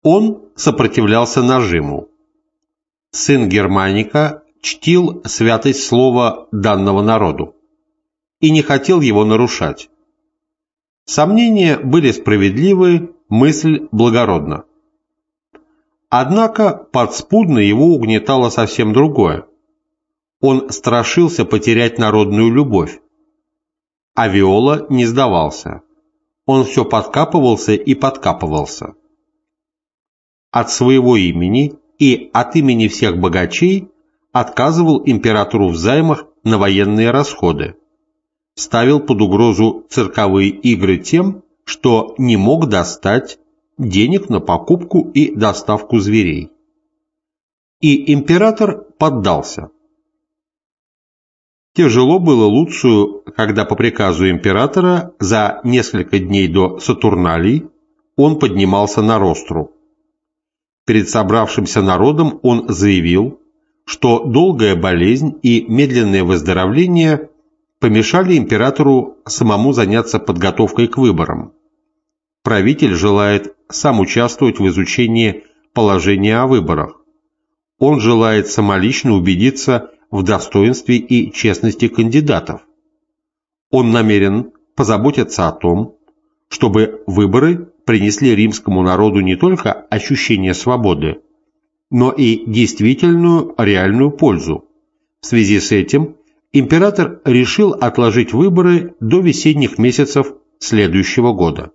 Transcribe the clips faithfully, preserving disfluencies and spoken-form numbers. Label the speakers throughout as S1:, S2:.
S1: Он сопротивлялся нажиму. Сын Германика чтил святость слова данного народу и не хотел его нарушать. Сомнения были справедливы, мысль благородна. Однако подспудно его угнетало совсем другое. Он страшился потерять народную любовь. А Виола не сдавался. Он все подкапывался и подкапывался. От своего имени и от имени всех богачей отказывал императору в займах на военные расходы, ставил под угрозу цирковые игры тем, что не мог достать денег на покупку и доставку зверей. И император поддался. Тяжело было Луцию, когда по приказу императора за несколько дней до Сатурналий он поднимался на ростру. Перед собравшимся народом он заявил, что долгая болезнь и медленное выздоровление помешали императору самому заняться подготовкой к выборам. Правитель желает сам участвовать в изучении положения о выборах. Он желает самолично убедиться в достоинстве и честности кандидатов. Он намерен позаботиться о том, чтобы выборы принесли римскому народу не только ощущение свободы, но и действительную реальную пользу. В связи с этим император решил отложить выборы до весенних месяцев следующего года.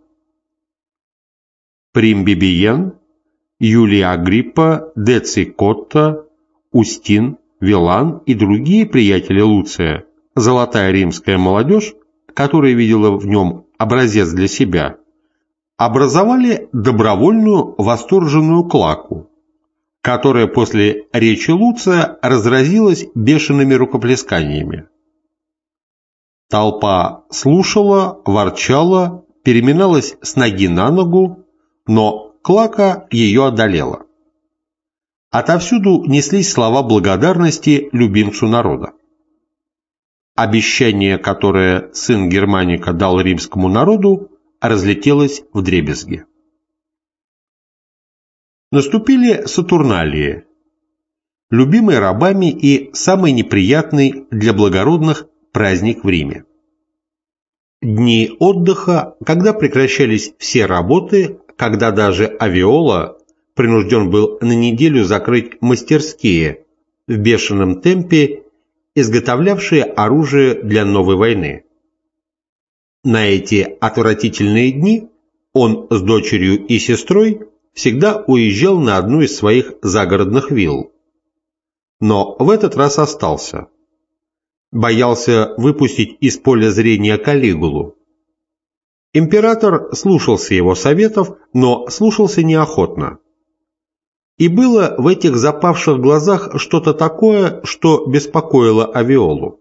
S1: Прим Бибиен, Юлия Агриппа, Деций Котта, Устин, Вилан и другие приятели Луция, золотая римская молодежь, которая видела в нем образец для себя, образовали добровольную восторженную клаку, которая после речи Луция разразилась бешеными рукоплесканиями. Толпа слушала, ворчала, переминалась с ноги на ногу, но клака ее одолела. Отовсюду неслись слова благодарности любимцу народа. Обещание, которое сын Германика дал римскому народу, разлетелось вдребезги. Наступили Сатурналии, любимый рабами и самый неприятный для благородных праздник в Риме. Дни отдыха, когда прекращались все работы, когда даже Авиола принужден был на неделю закрыть мастерские, в бешеном темпе изготовлявшие оружие для новой войны. На эти отвратительные дни он с дочерью и сестрой всегда уезжал на одну из своих загородных вилл. Но в этот раз остался. Боялся выпустить из поля зрения Калигулу. Император слушался его советов, но слушался неохотно. И было в этих запавших глазах что-то такое, что беспокоило Авиолу.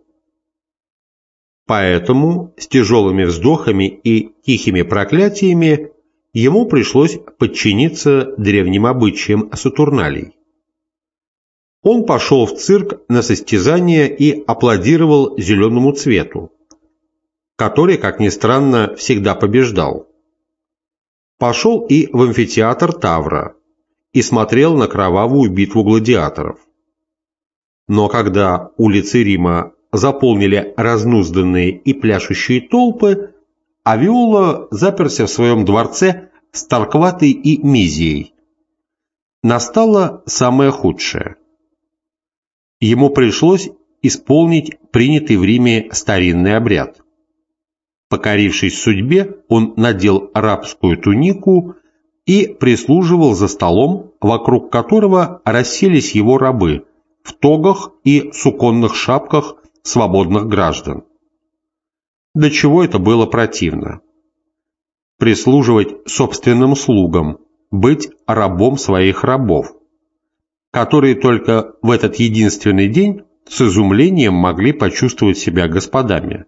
S1: Поэтому с тяжелыми вздохами и тихими проклятиями ему пришлось подчиниться древним обычаям Сатурналий. Он пошел в цирк на состязание и аплодировал зеленому цвету, который, как ни странно, всегда побеждал. Пошел и в амфитеатр Тавра и смотрел на кровавую битву гладиаторов. Но когда улицы Рима заполнили разнузданные и пляшущие толпы, Авиола заперся в своем дворце с Торкватой и Мизией. Настало самое худшее. Ему пришлось исполнить принятый в Риме старинный обряд. Покорившись судьбе, он надел рабскую тунику и прислуживал за столом, вокруг которого расселись его рабы в тогах и суконных шапках свободных граждан. До чего это было противно. Прислуживать собственным слугам, быть рабом своих рабов, которые только в этот единственный день с изумлением могли почувствовать себя господами.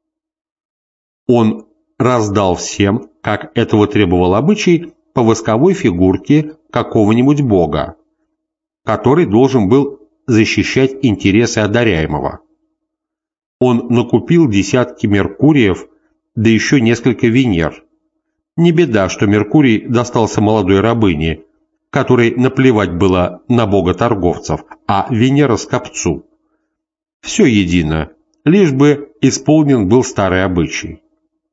S1: Он раздал всем, как этого требовал обычай, по восковой фигурке какого-нибудь бога, который должен был защищать интересы одаряемого. Он накупил десятки Меркуриев, да еще несколько Венер. Не беда, что Меркурий достался молодой рабыне, которой наплевать было на бога торговцев, а Венера скопцу. Все едино, лишь бы исполнен был старый обычай.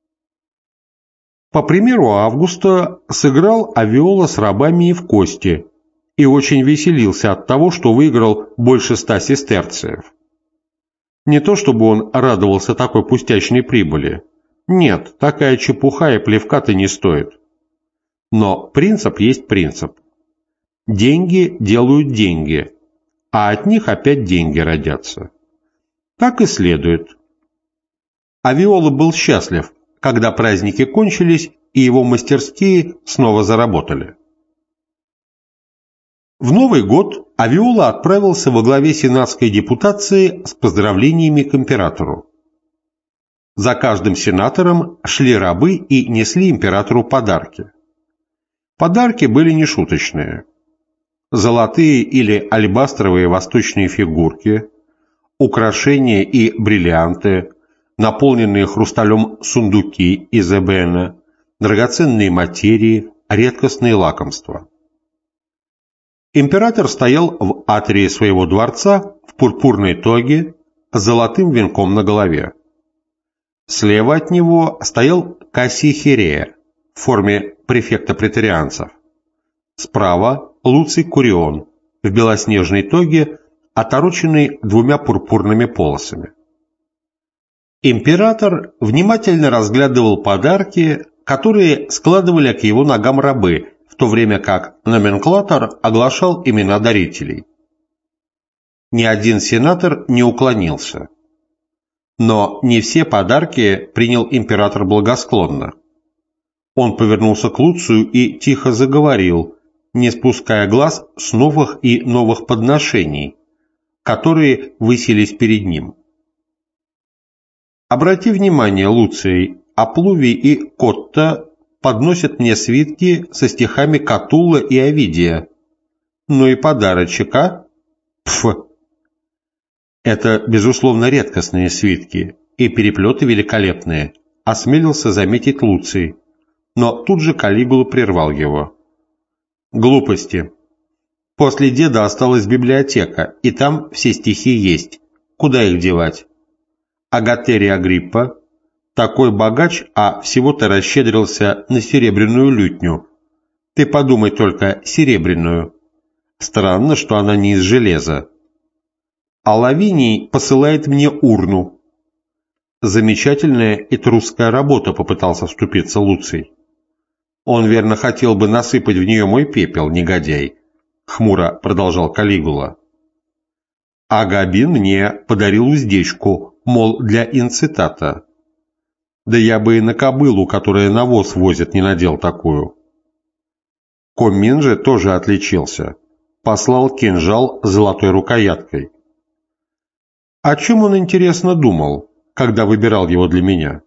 S1: По примеру Августа сыграл Авиола с рабами и в кости и очень веселился от того, что выиграл больше ста сестерциев. Не то чтобы он радовался такой пустячной прибыли. Нет, такая чепуха и плевка-то не стоит. Но принцип есть принцип. Деньги делают деньги, а от них опять деньги родятся. Так и следует. Авиола был счастлив, когда праздники кончились и его мастерские снова заработали. В Новый год Авиола отправился во главе сенатской депутации с поздравлениями к императору. За каждым сенатором шли рабы и несли императору подарки. Подарки были нешуточные. Золотые или альбастровые восточные фигурки, украшения и бриллианты, наполненные хрусталем сундуки из эбена, драгоценные материи, редкостные лакомства. Император стоял в атрии своего дворца в пурпурной тоге с золотым венком на голове. Слева от него стоял Кассий Хирея в форме префекта преторианцев. Справа Луций Курион в белоснежной тоге, отороченной двумя пурпурными полосами. Император внимательно разглядывал подарки, которые складывали к его ногам рабы, в то время как номенклатор оглашал имена дарителей. Ни один сенатор не уклонился. Но не все подарки принял император благосклонно. Он повернулся к Луцию и тихо заговорил, не спуская глаз с новых и новых подношений, которые высились перед ним. «Обрати внимание, Луций, Аплувий и Котта подносят мне свитки со стихами Катулла и Овидия. Ну и подарочек, а? Пф! Это, безусловно, редкостные свитки, и переплеты великолепные», — осмелился заметить Луций, но тут же Калигула прервал его. «Глупости. После деда осталась библиотека, и там все стихи есть. Куда их девать? А Гатерий Агриппа? Такой богач, а всего-то расщедрился на серебряную лютню. Ты подумай только, серебряную. Странно, что она не из железа. А Лавиний посылает мне урну». «Замечательная этрусская работа», — попытался вступиться Луций. «Он, верно, хотел бы насыпать в нее мой пепел, негодяй», — хмуро продолжал Калигула. «А Габин мне подарил уздечку, мол, для инцитата. Да я бы и на кобылу, которая навоз возит, не надел такую». Коммин же тоже отличился. Послал кинжал с золотой рукояткой. О чем он, интересно, думал, когда выбирал его для меня?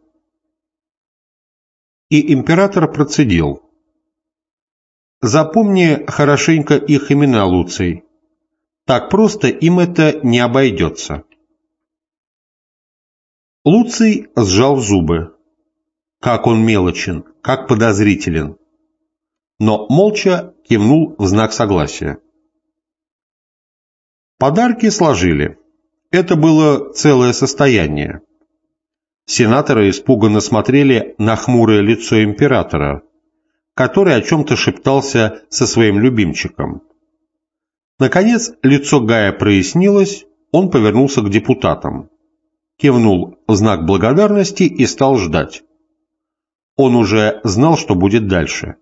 S1: И император процедил: «Запомни хорошенько их имена, Луций. Так просто им это не обойдется». Луций сжал зубы. Как он мелочен, как подозрителен. Но молча кивнул в знак согласия. Подарки сложили. Это было целое состояние. Сенаторы испуганно смотрели на хмурое лицо императора, который о чем-то шептался со своим любимчиком. Наконец лицо Гая прояснилось, он повернулся к депутатам, кивнул в знак благодарности и стал ждать. Он уже знал, что будет дальше.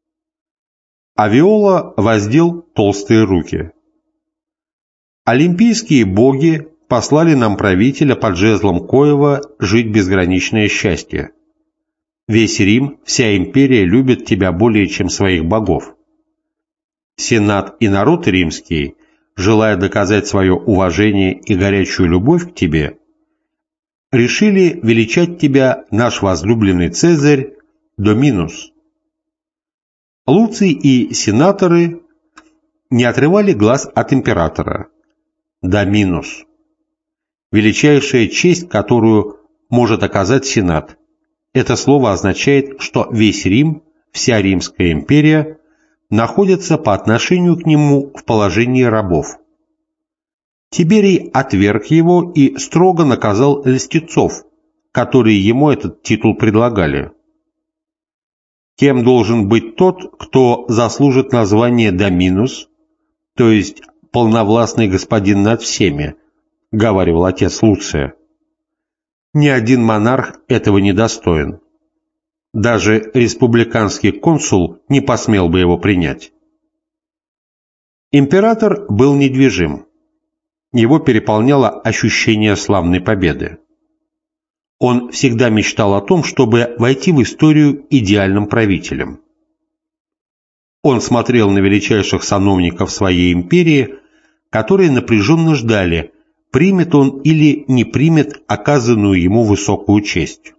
S1: Авиола воздел толстые руки. «Олимпийские боги послали нам правителя под жезлом коего жить безграничное счастье. Весь Рим, вся империя любят тебя более, чем своих богов. Сенат и народ римский, желая доказать свое уважение и горячую любовь к тебе, решили величать тебя наш возлюбленный Цезарь Доминус». Луций и сенаторы не отрывали глаз от императора. Доминус. Величайшая честь, которую может оказать Сенат. Это слово означает, что весь Рим, вся Римская империя находятся по отношению к нему в положении рабов. Тиберий отверг его и строго наказал льстецов, которые ему этот титул предлагали. Кем должен быть тот, кто заслужит название «доминус», то есть «полновластный господин над всеми», — говаривал отец Луция. Ни один монарх этого не достоин. Даже республиканский консул не посмел бы его принять. Император был недвижим. Его переполняло ощущение славной победы. Он всегда мечтал о том, чтобы войти в историю идеальным правителем. Он смотрел на величайших сановников своей империи, которые напряженно ждали, примет он или не примет оказанную ему высокую честь.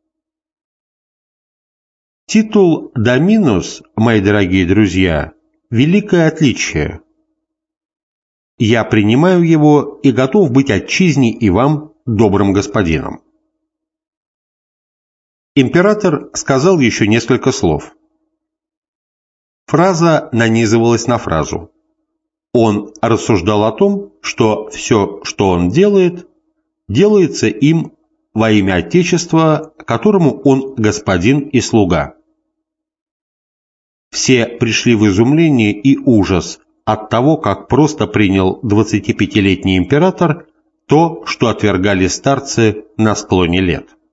S1: Титул «Доминус», мои дорогие друзья, великое отличие. Я принимаю его и готов быть отчизне и вам добрым господином. Император сказал еще несколько слов. Фраза нанизывалась на фразу. Он рассуждал о том, что все, что он делает, делается им во имя Отечества, которому он господин и слуга. Все пришли в изумление и ужас от того, как просто принял двадцатипятилетний император то, что отвергали старцы на склоне лет.